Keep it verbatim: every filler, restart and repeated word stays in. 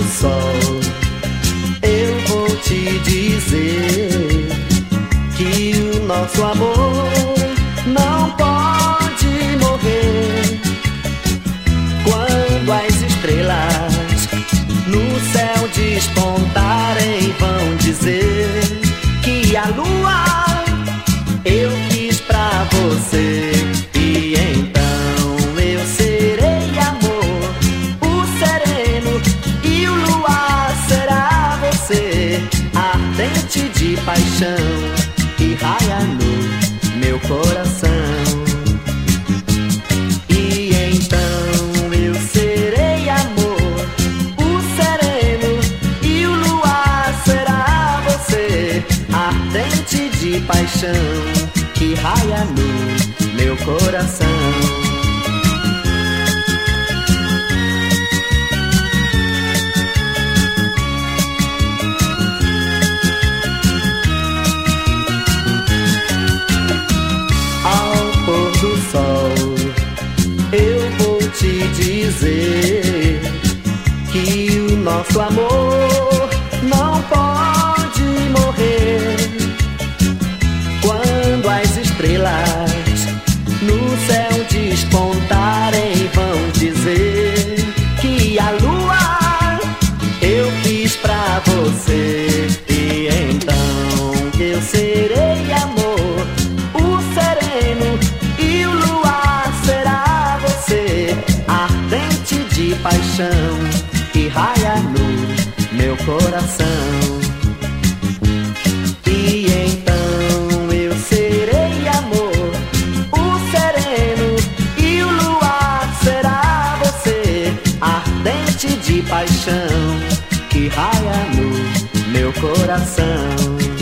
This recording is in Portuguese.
sol, eu vou te dizer que o nosso amor não pode morrer. Quando as estrelas no céu despontarem, vão dizer que a lua eu quis pra você. E então eu serei amor, o sereno, e o luar será você, ardente de paixão que raia no meu coração. E então eu serei amor, o sereno, e o luar será você, ardente de paixão que raia no meu coração. Ao pôr do sol, eu vou te dizer que o nosso amor não pode morrer. Quando as estrelas no céu despontarem, vão dizer que a lua eu fiz pra você. E então eu serei amor, o sereno, e o luar será você, ardente de paixão que raia no meu coração. E então eu serei amor, o sereno, e o luar será você, ardente de paixão que raia no meu coração.